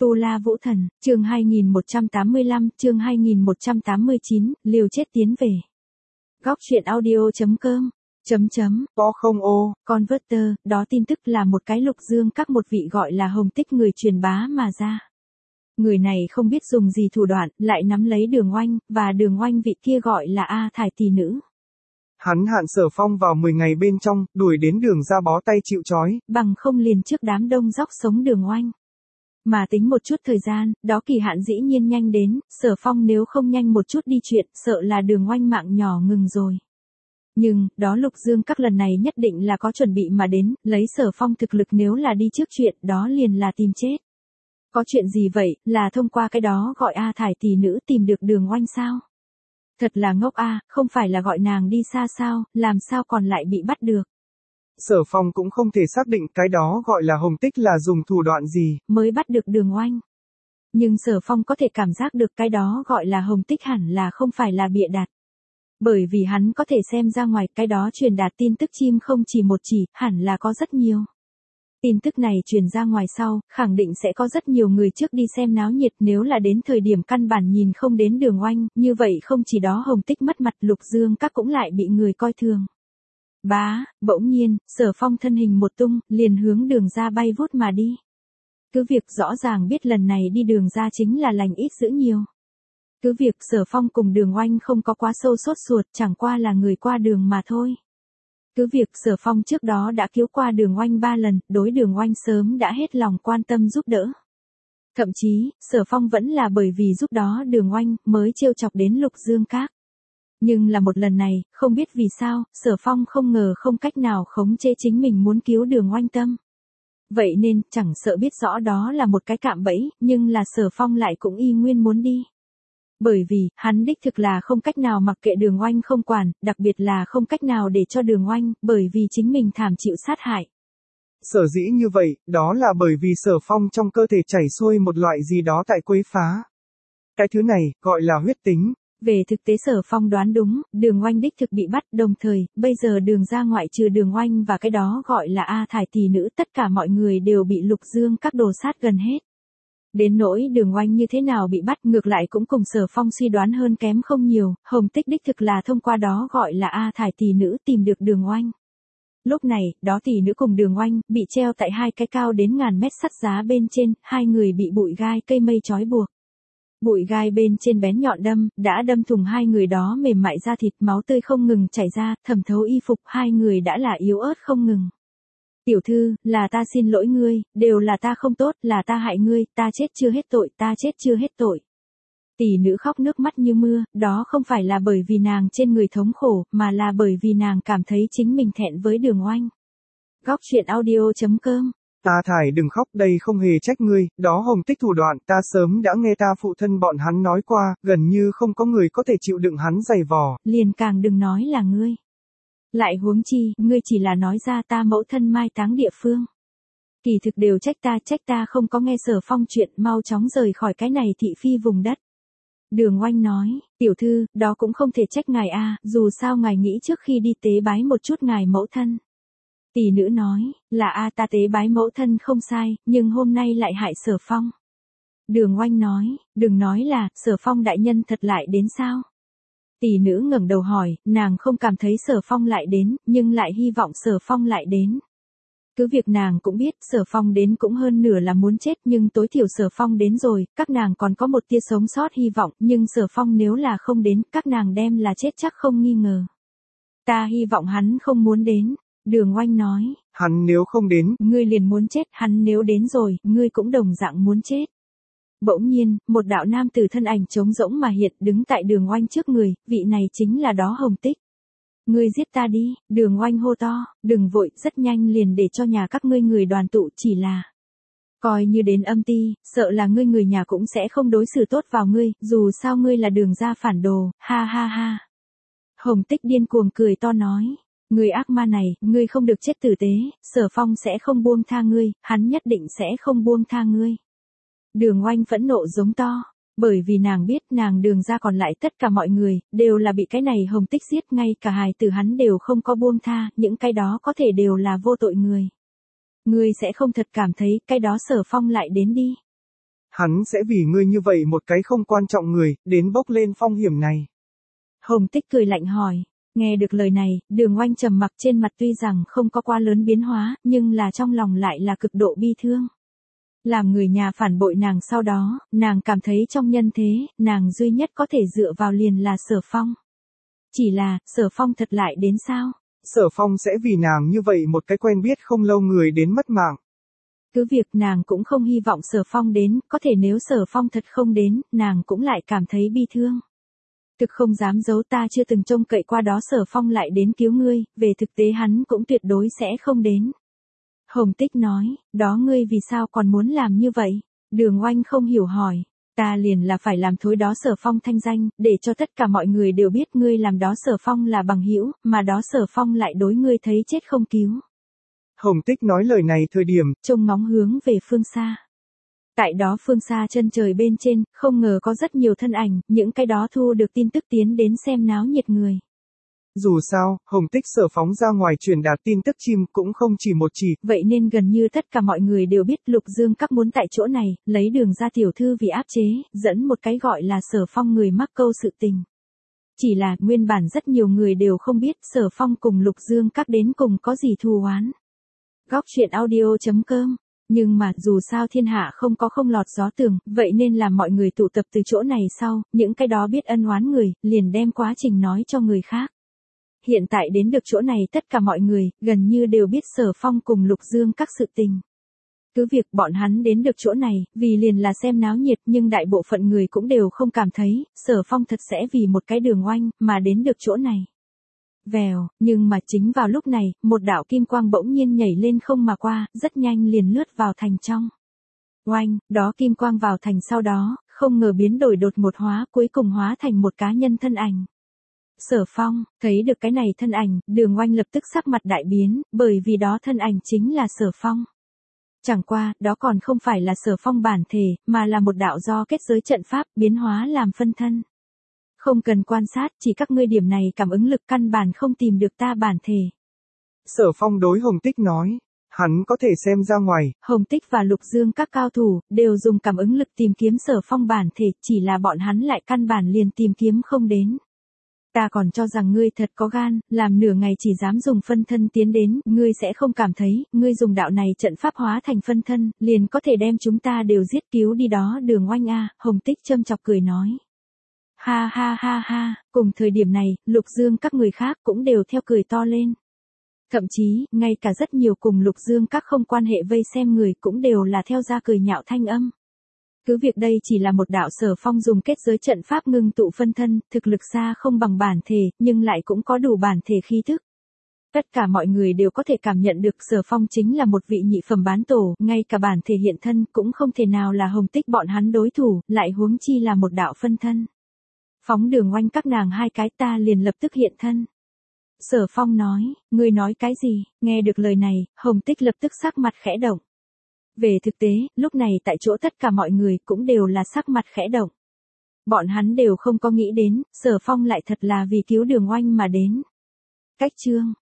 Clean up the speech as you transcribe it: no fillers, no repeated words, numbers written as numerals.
Tu La Vũ Thần, chương 2185, chương 2189, liều chết tiến về. Góc truyện audio.com. Có không ô. Converter, đó tin tức là một cái Lục Dương các một vị gọi là Hồng Tích người truyền bá mà ra. Người này không biết dùng gì thủ đoạn, lại nắm lấy Đường Oanh, và Đường Oanh vị kia gọi là A Thải tỷ nữ. Hắn hạn Sở Phong vào 10 ngày bên trong, đuổi đến Đường ra bó tay chịu trói. Bằng không liền trước đám đông dóc sống Đường Oanh. Mà tính một chút thời gian, đó kỳ hạn dĩ nhiên nhanh đến, Sở Phong nếu không nhanh một chút đi chuyện, sợ là Đường Oanh mạng nhỏ ngừng rồi. Nhưng, đó Lục Dương các lần này nhất định là có chuẩn bị mà đến, lấy Sở Phong thực lực nếu là đi trước chuyện, đó liền là tìm chết. Có chuyện gì vậy, là thông qua cái đó gọi A Thải tỷ nữ tìm được Đường Oanh sao? Thật là ngốc a, không phải là gọi nàng đi xa sao, làm sao còn lại bị bắt được? Sở Phong cũng không thể xác định cái đó gọi là Hồng Tích là dùng thủ đoạn gì mới bắt được Đường Oanh. Nhưng Sở Phong có thể cảm giác được cái đó gọi là Hồng Tích hẳn là không phải là bịa đặt. Bởi vì hắn có thể xem ra ngoài cái đó truyền đạt tin tức chim không chỉ một chỉ, hẳn là có rất nhiều. Tin tức này truyền ra ngoài sau, khẳng định sẽ có rất nhiều người trước đi xem náo nhiệt, nếu là đến thời điểm căn bản nhìn không đến Đường Oanh, như vậy không chỉ đó Hồng Tích mất mặt, Lục Dương các cũng lại bị người coi thường. Bỗng nhiên, Sở Phong thân hình một tung, liền hướng Đường ra bay vút mà đi. Cứ việc rõ ràng biết lần này đi Đường ra chính là lành ít dữ nhiều. Cứ việc Sở Phong cùng Đường Oanh không có quá sâu sốt ruột, chẳng qua là người qua đường mà thôi. Cứ việc Sở Phong trước đó đã cứu qua Đường Oanh 3 lần, đối Đường Oanh sớm đã hết lòng quan tâm giúp đỡ. Thậm chí, Sở Phong vẫn là bởi vì giúp đó Đường Oanh mới trêu chọc đến Lục Dương các. Nhưng là một lần này, không biết vì sao, Sở Phong không ngờ không cách nào khống chế chính mình muốn cứu Đường Oanh tâm. Vậy nên, chẳng sợ biết rõ đó là một cái cạm bẫy, nhưng là Sở Phong lại cũng y nguyên muốn đi. Bởi vì, hắn đích thực là không cách nào mặc kệ Đường Oanh không quản, đặc biệt là không cách nào để cho Đường Oanh, bởi vì chính mình thảm chịu sát hại. Sở dĩ như vậy, đó là bởi vì Sở Phong trong cơ thể chảy xuôi một loại gì đó tại quấy phá. Cái thứ này, gọi là huyết tính. Về thực tế Sở Phong đoán đúng, Đường Oanh đích thực bị bắt, đồng thời, bây giờ Đường ra ngoại trừ Đường Oanh và cái đó gọi là A Thải tỷ nữ, tất cả mọi người đều bị Lục Dương các đồ sát gần hết. Đến nỗi Đường Oanh như thế nào bị bắt, ngược lại cũng cùng Sở Phong suy đoán hơn kém không nhiều, Hồng Tích đích thực là thông qua đó gọi là A Thải tỷ nữ tìm được Đường Oanh. Lúc này, đó tỷ nữ cùng Đường Oanh, bị treo tại hai cái cao đến ngàn mét sắt giá bên trên, hai người bị bụi gai cây mây trói buộc. Bụi gai bên trên bén nhọn đâm, đã đâm thủng hai người đó mềm mại da thịt, máu tươi không ngừng chảy ra, thẩm thấu y phục, hai người đã là yếu ớt không ngừng. Tiểu thư, là ta xin lỗi ngươi, đều là ta không tốt, là ta hại ngươi, ta chết chưa hết tội, ta chết chưa hết tội. Tỷ nữ khóc nước mắt như mưa, đó không phải là bởi vì nàng trên người thống khổ, mà là bởi vì nàng cảm thấy chính mình thẹn với Đường Oanh. Góc truyện audio.com. Ta Thải đừng khóc, đây không hề trách ngươi, đó Hồng Tích thủ đoạn, ta sớm đã nghe ta phụ thân bọn hắn nói qua, gần như không có người có thể chịu đựng hắn giày vò. Liền càng đừng nói là ngươi. Lại huống chi, ngươi chỉ là nói ra ta mẫu thân mai táng địa phương. Kỳ thực đều trách ta không có nghe Sở Phong chuyện, mau chóng rời khỏi cái này thị phi vùng đất. Đường Oanh nói, tiểu thư, đó cũng không thể trách ngài a, dù sao ngài nghĩ trước khi đi tế bái một chút ngài mẫu thân. Tỷ nữ nói, là ta tế bái mẫu thân không sai, nhưng hôm nay lại hại Sở Phong. Đường Oanh nói, đừng nói là, Sở Phong đại nhân thật lại đến sao? Tỷ nữ ngẩng đầu hỏi, nàng không cảm thấy Sở Phong lại đến, nhưng lại hy vọng Sở Phong lại đến. Cứ việc nàng cũng biết, Sở Phong đến cũng hơn nửa là muốn chết, nhưng tối thiểu Sở Phong đến rồi, các nàng còn có một tia sống sót hy vọng, nhưng Sở Phong nếu là không đến, các nàng đem là chết chắc không nghi ngờ. Ta hy vọng hắn không muốn đến. Đường Oanh nói, hắn nếu không đến, ngươi liền muốn chết, hắn nếu đến rồi, ngươi cũng đồng dạng muốn chết. Bỗng nhiên, một đạo nam tử thân ảnh trống rỗng mà hiện, đứng tại Đường Oanh trước người, vị này chính là đó Hồng Tích. Ngươi giết ta đi, Đường Oanh hô to, đừng vội, rất nhanh liền để cho nhà các ngươi người đoàn tụ, chỉ là coi như đến âm ti, sợ là ngươi người nhà cũng sẽ không đối xử tốt vào ngươi, dù sao ngươi là Đường ra phản đồ, ha ha ha. Hồng Tích điên cuồng cười to nói, ngươi ác ma này, ngươi không được chết tử tế, Sở Phong sẽ không buông tha ngươi, hắn nhất định sẽ không buông tha ngươi. Đường Oanh phẫn nộ giống to, bởi vì nàng biết nàng Đường ra còn lại tất cả mọi người, đều là bị cái này Hồng Tích giết, ngay cả hài tử hắn đều không có buông tha, những cái đó có thể đều là vô tội người. Ngươi sẽ không thật cảm thấy cái đó Sở Phong lại đến đi. Hắn sẽ vì ngươi như vậy một cái không quan trọng người, đến bốc lên phong hiểm này. Hồng Tích cười lạnh hỏi. Nghe được lời này, Đường Oanh trầm mặc, trên mặt tuy rằng không có quá lớn biến hóa, nhưng là trong lòng lại là cực độ bi thương. Làm người nhà phản bội nàng sau đó, nàng cảm thấy trong nhân thế, nàng duy nhất có thể dựa vào liền là Sở Phong. Chỉ là, Sở Phong thật lại đến sao? Sở Phong sẽ vì nàng như vậy một cái quen biết không lâu người đến mất mạng. Cứ việc nàng cũng không hy vọng Sở Phong đến, có thể nếu Sở Phong thật không đến, nàng cũng lại cảm thấy bi thương. Thực không dám giấu, ta chưa từng trông cậy qua đó Sở Phong lại đến cứu ngươi, về thực tế hắn cũng tuyệt đối sẽ không đến. Hồng Tích nói, đó ngươi vì sao còn muốn làm như vậy? Đường Oanh không hiểu hỏi, ta liền là phải làm thối đó Sở Phong thanh danh, để cho tất cả mọi người đều biết ngươi làm đó Sở Phong là bằng hữu, mà đó Sở Phong lại đối ngươi thấy chết không cứu. Hồng Tích nói lời này thời điểm, trông ngóng hướng về phương xa. Tại đó phương xa chân trời bên trên, không ngờ có rất nhiều thân ảnh, những cái đó thu được tin tức tiến đến xem náo nhiệt người. Dù sao, Hồng Tích Sở phóng ra ngoài truyền đạt tin tức chim cũng không chỉ một chỉ. Vậy nên gần như tất cả mọi người đều biết Lục Dương Các muốn tại chỗ này, lấy Đường ra tiểu thư vì áp chế, dẫn một cái gọi là Sở Phong người mắc câu sự tình. Chỉ là, nguyên bản rất nhiều người đều không biết Sở Phong cùng Lục Dương Các đến cùng có gì thù oán. Góc truyện audio.com. Nhưng mà dù sao thiên hạ không có không lọt gió tường, vậy nên làm mọi người tụ tập từ chỗ này sau, những cái đó biết ân oán người, liền đem quá trình nói cho người khác. Hiện tại đến được chỗ này tất cả mọi người, gần như đều biết Sở Phong cùng Lục Dương Các sự tình. Cứ việc bọn hắn đến được chỗ này, vì liền là xem náo nhiệt, nhưng đại bộ phận người cũng đều không cảm thấy, Sở Phong thật sẽ vì một cái Đường Oanh, mà đến được chỗ này. Vèo, nhưng mà chính vào lúc này, một đạo kim quang bỗng nhiên nhảy lên không mà qua, rất nhanh liền lướt vào thành trong. Oanh, đó kim quang vào thành sau đó, không ngờ biến đổi đột ngột hóa, cuối cùng hóa thành một cá nhân thân ảnh. Sở Phong, thấy được cái này thân ảnh, Đường Oanh lập tức sắc mặt đại biến, bởi vì đó thân ảnh chính là Sở Phong. Chẳng qua, đó còn không phải là Sở Phong bản thể, mà là một đạo do kết giới trận pháp, biến hóa làm phân thân. Không cần quan sát, chỉ các ngươi điểm này cảm ứng lực căn bản không tìm được ta bản thể. Sở Phong đối Hồng Tích nói, hắn có thể xem ra ngoài. Hồng Tích và Lục Dương Các cao thủ, đều dùng cảm ứng lực tìm kiếm Sở Phong bản thể, chỉ là bọn hắn lại căn bản liền tìm kiếm không đến. Ta còn cho rằng ngươi thật có gan, làm nửa ngày chỉ dám dùng phân thân tiến đến, ngươi sẽ không cảm thấy, ngươi dùng đạo này trận pháp hóa thành phân thân, liền có thể đem chúng ta đều giết cứu đi đó Đường Oanh a. Hồng Tích châm chọc cười nói. Ha ha ha ha, cùng thời điểm này, Lục Dương Các người khác cũng đều theo cười to lên. Thậm chí, ngay cả rất nhiều cùng Lục Dương Các không quan hệ vây xem người cũng đều là theo ra cười nhạo thanh âm. Cứ việc đây chỉ là một đạo Sở Phong dùng kết giới trận pháp ngưng tụ phân thân, thực lực xa không bằng bản thể, nhưng lại cũng có đủ bản thể khí thức. Tất cả mọi người đều có thể cảm nhận được Sở Phong chính là một vị nhị phẩm bán tổ, ngay cả bản thể hiện thân cũng không thể nào là Hồng Tích bọn hắn đối thủ, lại huống chi là một đạo phân thân. Phóng Đường Oanh các nàng hai cái, ta liền lập tức hiện thân. Sở Phong nói, ngươi nói cái gì? Nghe được lời này, Hồng Tích lập tức sắc mặt khẽ động. Về thực tế, lúc này tại chỗ tất cả mọi người cũng đều là sắc mặt khẽ động. Bọn hắn đều không có nghĩ đến, Sở Phong lại thật là vì cứu Đường Oanh mà đến. Cách chương